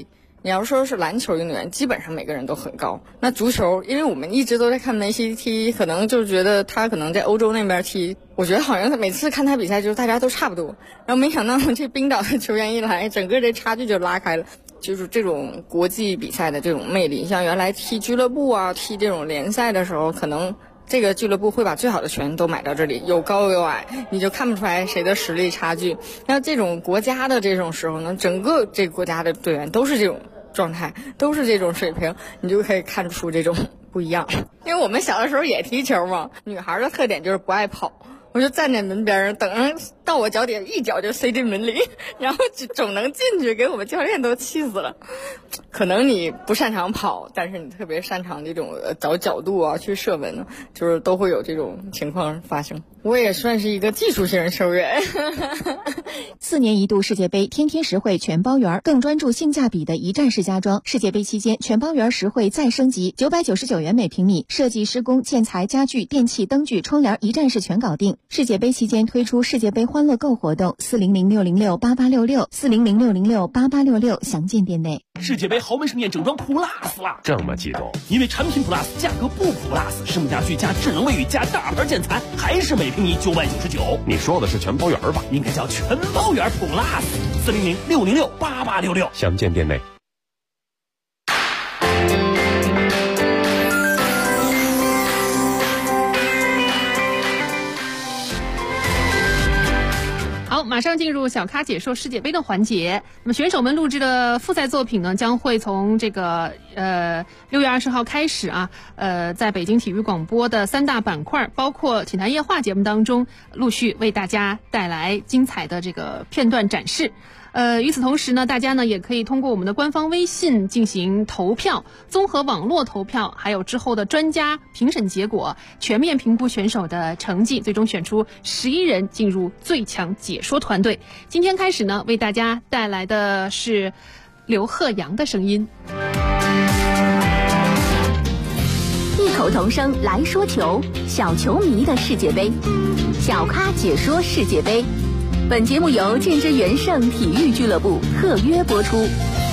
你要说是篮球运动员，基本上每个人都很高。那足球，因为我们一直都在看梅西踢，可能就觉得他可能在欧洲那边踢，我觉得好像他每次看他比赛就是大家都差不多。然后没想到这冰岛的球员一来，整个这差距就拉开了。就是这种国际比赛的这种魅力，像原来踢俱乐部啊，踢这种联赛的时候，可能这个俱乐部会把最好的球员都买到这里，有高有矮，你就看不出来谁的实力差距。那这种国家的这种时候呢，整个这个国家的队员都是这种状态，都是这种水平，你就可以看出这种不一样。因为我们小的时候也踢球嘛，女孩的特点就是不爱跑，我就站在门边等着到我脚底下一脚就塞进门里，然后总能进去，给我们教练都气死了。可能你不擅长跑，但是你特别擅长这种找角度啊，去射门，就是都会有这种情况发生。我也算是一个技术型球员。 4年一度世界杯天天实惠全包圆，更专注性价比的一站式家装。世界杯期间全包圆实惠再升级，999元每平米，设计、施工、建材、家具、电器、灯具、窗帘一站式全搞定。世界杯期间推出世界杯欢乐购活动，400-606-8866，400-606-8866，详见店内。 世界杯豪门盛宴整装 Plus 了， 这么激动？ 因为产品 Plus 价格不 Plus， 实木家具加智能卫浴加大牌建材，还是每平米999。 你说的是全包圆吧？ 应该叫全包圆 Plus，400-606-8866， 详见店内。 好，马上进入小咖解说世界杯的环节。那么选手们录制的复赛作品呢，将会从这个6月20号开始啊，在北京体育广播的3大板块，包括体坛夜话节目当中，陆续为大家带来精彩的这个片段展示。与此同时呢，大家呢也可以通过我们的官方微信进行投票，综合网络投票，还有之后的专家评审结果，全面评估选手的成绩，最终选出11人进入最强解说团队。今天开始呢，为大家带来的是刘鹤阳的声音。 异口同声来说球，小球迷的世界杯，小咖解说世界杯。本节目由建之元盛体育俱乐部特约播出。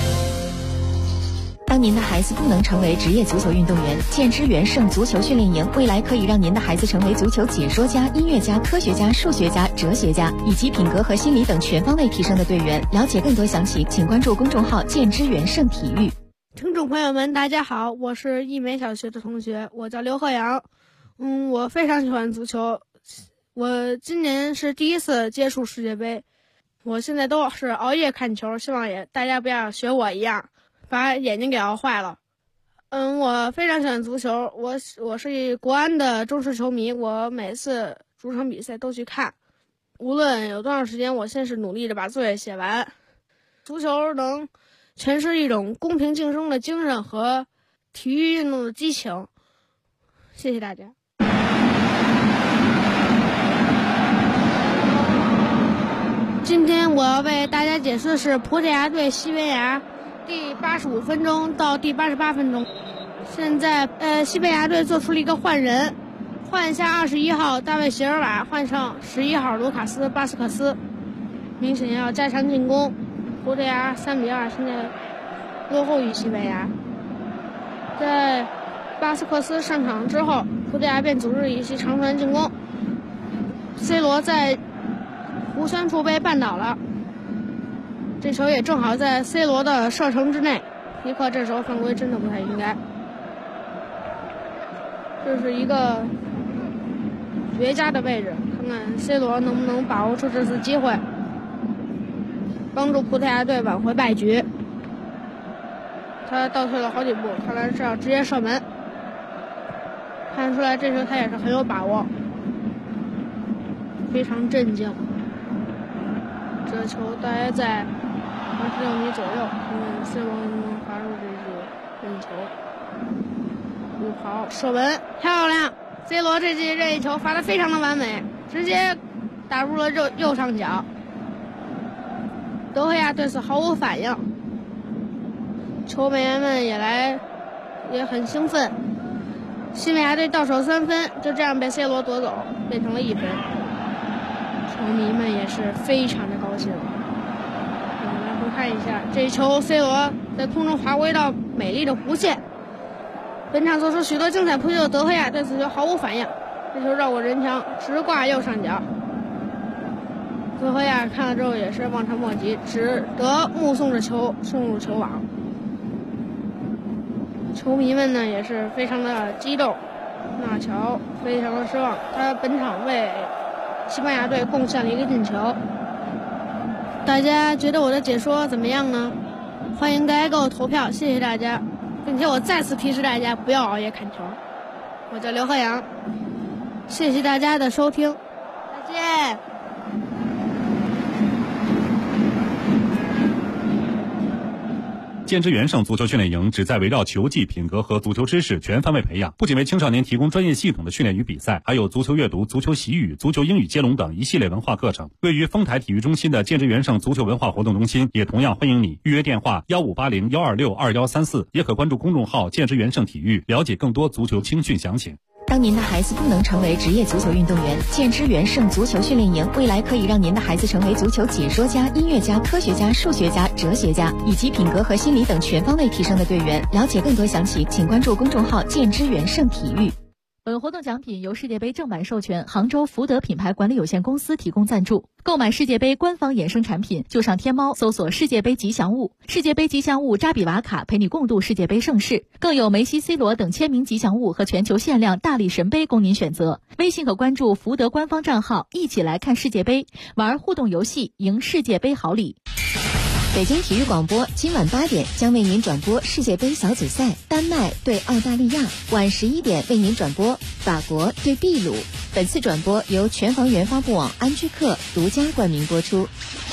当您的孩子不能成为职业足球运动员，建之元盛足球训练营未来可以让您的孩子成为足球解说家、音乐家、科学家、数学家、哲学家，以及品格和心理等全方位提升的队员。了解更多详情，请关注公众号建之元盛体育。 听众朋友们，大家好，我是一美小学的同学，我叫刘鹤阳。我非常喜欢足球。我今年是第一次接触世界杯，我现在都是熬夜看球，希望大家不要学我一样，把眼睛给熬坏了。我非常喜欢足球，我是国安的忠实球迷，我每次主场比赛都去看，无论有多长时间，我先是努力着把作业写完。足球能诠释一种公平竞争的精神和体育运动的激情。谢谢大家。今天我要为大家解释的是葡萄牙对西班牙第85分钟到第88分钟。现在西班牙队做出了一个换人，换下21号大卫席尔瓦，换上11号卢卡斯巴斯克斯，明显要加强进攻。葡萄牙3-2现在落后于西班牙。在巴斯克斯上场之后，葡萄牙便组织一些长传进攻。C 罗在弧圈处被绊倒了，这球也正好在 C 罗的射程之内。皮克这时候犯规真的不太应该。这是一个绝佳的位置，看看 C 罗能不能把握住这次机会，帮助葡萄牙队挽回败局。他倒退了好几步，看来是要直接射门。看出来这球他也是很有把握，非常镇静。这球大约在26米左右，看看 C 罗能不能罚出这记任意球。路跑射门漂亮 ，C 罗这记任意球罚得非常的完美，直接打入了右上角。德赫亚对此毫无反应，球迷们也很兴奋。西班牙队到手3分，就这样被 C 罗夺走，变成了1分。球迷们也是非常的高兴。我们来回看一下这球 ，C 罗在空中划过一道美丽的弧线。本场做出许多精彩扑救的德赫亚对此球毫无反应，这球绕过人墙，直挂右上角。德赫亚看了之后也是望尘莫及，只得目送着球送入球网。球迷们呢也是非常的激动，纳乔非常的失望，他本场为西班牙队贡献了一个进球。大家觉得我的解说怎么样呢？欢迎大家给我投票，谢谢大家，并且我再次提示大家不要熬夜看球。我叫刘鹤阳，谢谢大家的收听，再见。 建之元盛足球训练营旨在围绕球技、品格和足球知识全方位培养，不仅为青少年提供专业系统的训练与比赛，还有足球阅读、足球习语、足球英语接龙等一系列文化课程。位于丰台体育中心的建之元盛足球文化活动中心也同样欢迎你，预约电话1580-126-2134，也可关注公众号建之元盛体育，了解更多足球青训详情。 当您的孩子不能成为职业足球运动员，建之元盛足球训练营未来可以让您的孩子成为足球解说家、音乐家、科学家、数学家、哲学家，以及品格和心理等全方位提升的队员。了解更多详情，请关注公众号建之元盛体育。 本活动奖品由世界杯正版授权杭州福德品牌管理有限公司提供赞助。购买世界杯官方衍生产品，就上天猫搜索世界杯吉祥物，世界杯吉祥物扎比瓦卡陪你共度世界杯盛世，更有梅西、C 罗等签名吉祥物和全球限量大力神杯供您选择。微信可关注福德官方账号，一起来看世界杯，玩互动游戏，赢世界杯好礼。 北京体育广播今晚8点将为您转播世界杯小组赛，丹麦对澳大利亚；晚11点为您转播法国对秘鲁。本次转播由全房源发布网安居客独家冠名播出。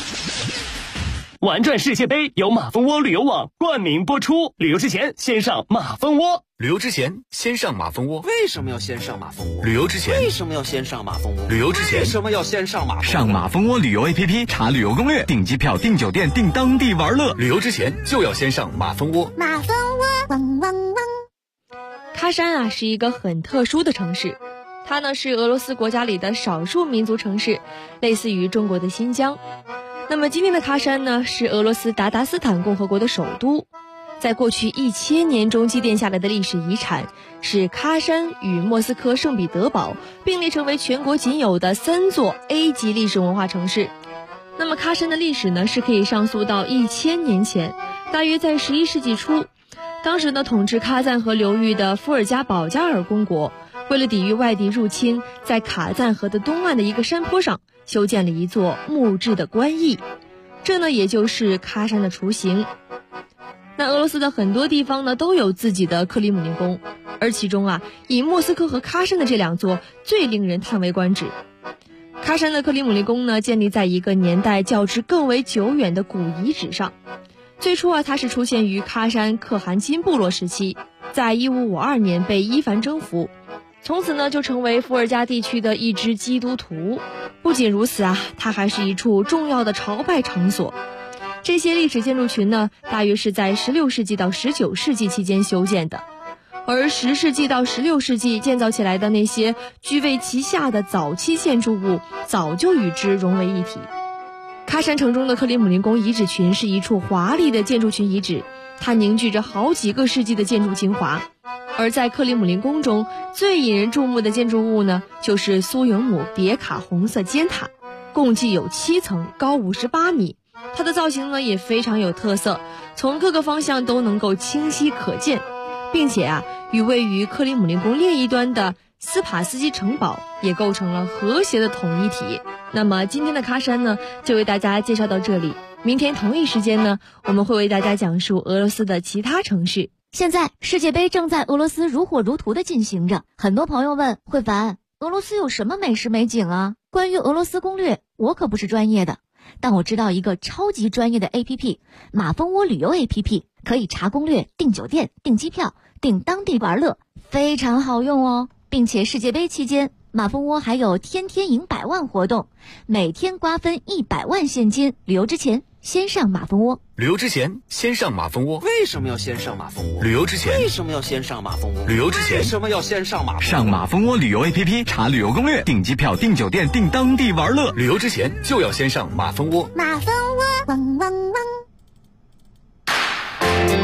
玩转世界杯由马蜂窝旅游网冠名播出，旅游之前先上马蜂窝。 旅游之前先上马蜂窝。 为什么要先上马蜂窝？ 旅游之前为什么要先上马蜂窝？ 旅游之前为什么要先上马蜂窝？ 上马蜂窝旅游 APP 查旅游攻略，订机票、订酒店、订当地玩乐。旅游之前就要先上马蜂窝。 马蜂窝汪汪汪。 喀山啊是一个很特殊的城市，它呢是俄罗斯国家里的少数民族城市，类似于中国的新疆。那么今天的喀山呢是俄罗斯达达斯坦共和国的首都，在过去1000年中积淀下来的历史遗产，使喀山与莫斯科圣彼得堡并列成为全国仅有的3座 A 级历史文化城市。那么喀山的历史呢是可以上溯到1000年前，大约在11世纪初，当时呢统治喀赞河流域的伏尔加保加尔公国为了抵御外地入侵，在卡赞河的东岸的一个山坡上修建了一座木质的官驿，这呢也就是喀山的雏形。那俄罗斯的很多地方呢都有自己的克里姆林宫，而其中啊以莫斯科和喀山的这2座最令人叹为观止。喀山的克里姆林宫呢建立在一个年代较之更为久远的古遗址上，最初啊它是出现于喀山可汗金部落时期，在1552年被伊凡征服，从此呢就成为伏尔加地区的一支基督徒。不仅如此啊，它还是一处重要的朝拜场所。这些历史建筑群呢大约是在16世纪到19世纪期间修建的，而10世纪到16世纪建造起来的那些居为其下的早期建筑物早就与之融为一体。喀山城中的克里姆林宫遗址群是一处华丽的建筑群遗址，它凝聚着好几个世纪的建筑精华。而在克里姆林宫中最引人注目的建筑物呢就是苏永姆别卡红色尖塔，共计有7层，高58米。它的造型呢也非常有特色，从各个方向都能够清晰可见，并且啊与位于克里姆林宫另一端的斯帕斯基城堡也构成了和谐的统一体。那么今天的喀山呢就为大家介绍到这里，明天同一时间呢我们会为大家讲述俄罗斯的其他城市。 现在世界杯正在俄罗斯如火如荼地进行着，很多朋友问慧凡，俄罗斯有什么美食美景啊？关于俄罗斯攻略我可不是专业的，但我知道一个超级专业的 APP 马蜂窝旅游 APP， 可以查攻略、订酒店、订机票、订当地玩乐，非常好用哦。并且世界杯期间马蜂窝还有天天赢100万活动，每天瓜分100万现金。旅游之前先上马蜂窝。 旅游之前先上马蜂窝。 为什么要先上马蜂窝？ 旅游之前为什么要先上马蜂窝？ 旅游之前为什么要先上马蜂窝？ 上马蜂窝旅游 APP 查旅游攻略，订机票、订酒店、订当地玩乐。旅游之前就要先上马蜂窝。 马蜂窝汪汪汪。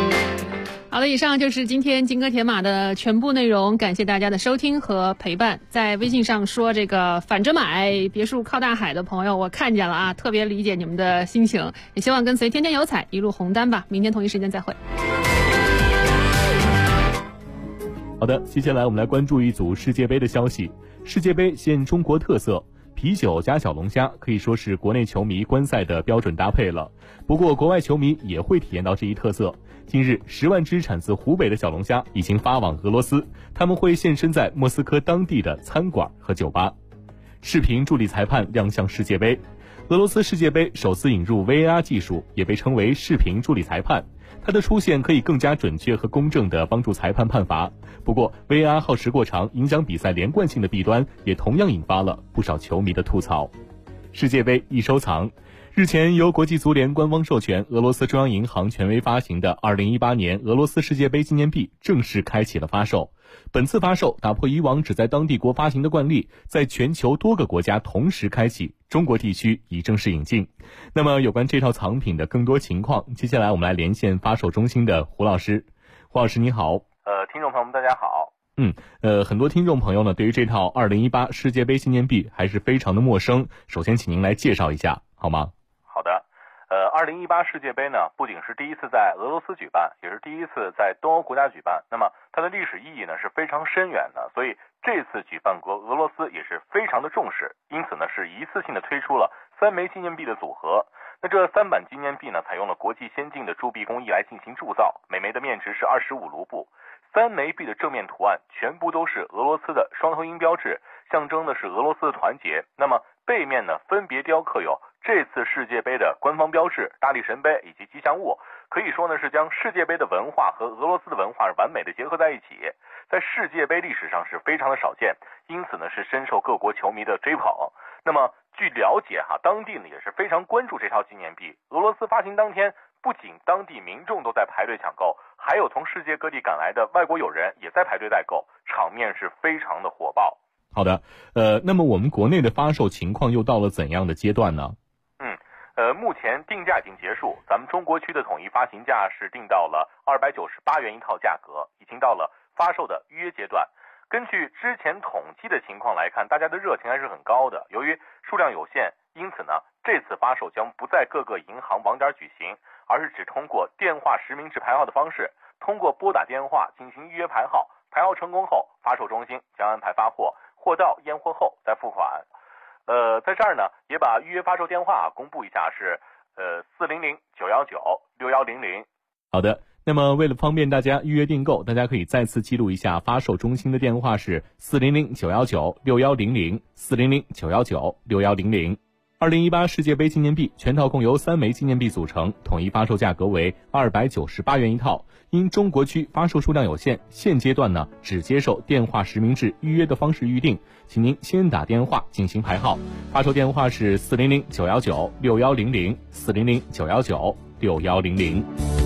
好了，以上就是今天金戈铁马的全部内容，感谢大家的收听和陪伴。在微信上说这个反着买别墅靠大海的朋友，我看见了啊，特别理解你们的心情，也希望跟随天天有彩一路红单吧。明天同一时间再会。 好的，接下来我们来关注一组世界杯的消息。世界杯现中国特色，啤酒加小龙虾可以说是国内球迷观赛的标准搭配了。不过国外球迷也会体验到这一特色。近日10万只产自湖北的小龙虾已经发往俄罗斯，他们会现身在莫斯科当地的餐馆和酒吧。视频助理裁判亮相世界杯。俄罗斯世界杯首次引入 VAR 技术，也被称为视频助理裁判。它的出现可以更加准确和公正地帮助裁判判罚。不过 VAR 耗时过长，影响比赛连贯性的弊端也同样引发了不少球迷的吐槽。世界杯易收藏。日前由国际足联官方授权，俄罗斯中央银行权威发行的2018年俄罗斯世界杯纪念币正式开启了发售。本次发售打破以往只在当地国发行的惯例，在全球多个国家同时开启，中国地区已正式引进。那么有关这套藏品的更多情况，接下来我们来连线发售中心的胡老师。胡老师你好。 听众朋友们大家好。 很多听众朋友呢对于这套2018世界杯纪念币还是非常的陌生，首先请您来介绍一下好吗？ 好的。2018世界杯呢，不仅是第一次在俄罗斯举办，也是第一次在东欧国家举办。那么它的历史意义呢是非常深远的，所以这次举办国俄罗斯也是非常的重视，因此呢是一次性的推出了3枚纪念币的组合。那这3版纪念币呢，采用了国际先进的铸币工艺来进行铸造，每枚的面值是25卢布。3枚币的正面图案全部都是俄罗斯的双头鹰标志，象征的是俄罗斯的团结。那么背面呢分别雕刻有这次世界杯的官方标志、大力神杯以及吉祥物，可以说呢是将世界杯的文化和俄罗斯的文化完美的结合在一起，在世界杯历史上是非常的少见，因此呢是深受各国球迷的追捧。那么据了解当地呢也是非常关注这套纪念币。俄罗斯发行当天，不仅当地民众都在排队抢购，还有从世界各地赶来的外国友人也在排队代购，场面是非常的火爆。 好的，那么我们国内的发售情况又到了怎样的阶段呢？ 目前定价已经结束，咱们中国区的统一发行价是定到了298元一套价格，已经到了发售的预约阶段。根据之前统计的情况来看，大家的热情还是很高的。由于数量有限，因此呢，这次发售将不在各个银行网点举行，而是只通过电话实名制排号的方式，通过拨打电话进行预约排号，排号成功后，发售中心将安排发货，货到验货后再付款。在这儿呢，也把预约发售电话公布一下，是400-919-6100。 好的，那么为了方便大家预约订购，大家可以再次记录一下发售中心的电话是400-919-6100 400-919-6100。2018世界杯纪念币全套共由3枚纪念币组成，统一发售价格为298元一套。因中国区发售数量有限，现阶段呢只接受电话实名制预约的方式预定，请您先打电话进行排号。发售电话是400-919-6100 400-919-6100。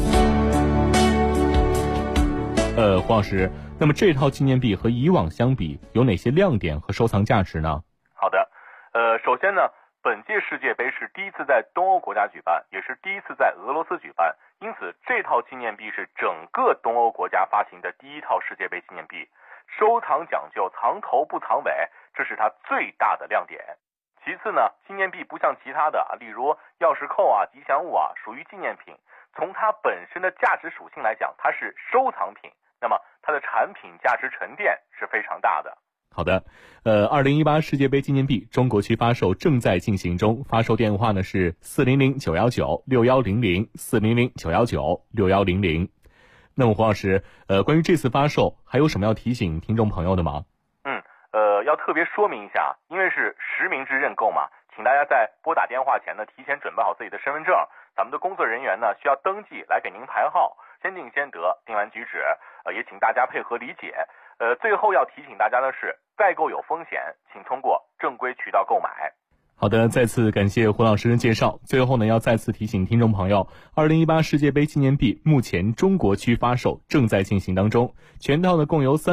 黄老师，那么这套纪念币和以往相比有哪些亮点和收藏价值呢？ 好的，首先呢，本届世界杯是第一次在东欧国家举办，也是第一次在俄罗斯举办，因此这套纪念币是整个东欧国家发行的第一套世界杯纪念币，收藏讲究藏头不藏尾，这是它最大的亮点。其次呢，纪念币不像其他的例如钥匙扣吉祥物属于纪念品，从它本身的价值属性来讲，它是收藏品，那么它的产品价值沉淀是非常大的。 好的，2018世界杯纪念币中国区发售正在进行中，发售电话呢是400-919-6100 400-919-6100。那么黄老师，关于这次发售还有什么要提醒听众朋友的吗？ 要特别说明一下，因为是实名制认购嘛，请大家在拨打电话前呢，提前准备好自己的身份证，咱们的工作人员呢需要登记来给您排号，先定先得，定完举止，也请大家配合理解。最后要提醒大家的是，代购有风险，请通过正规渠道购买。 好的，再次感谢胡老师的介绍。最后呢，要再次提醒听众朋友，2018世界杯纪念币目前中国区发售正在进行当中，全套呢共由3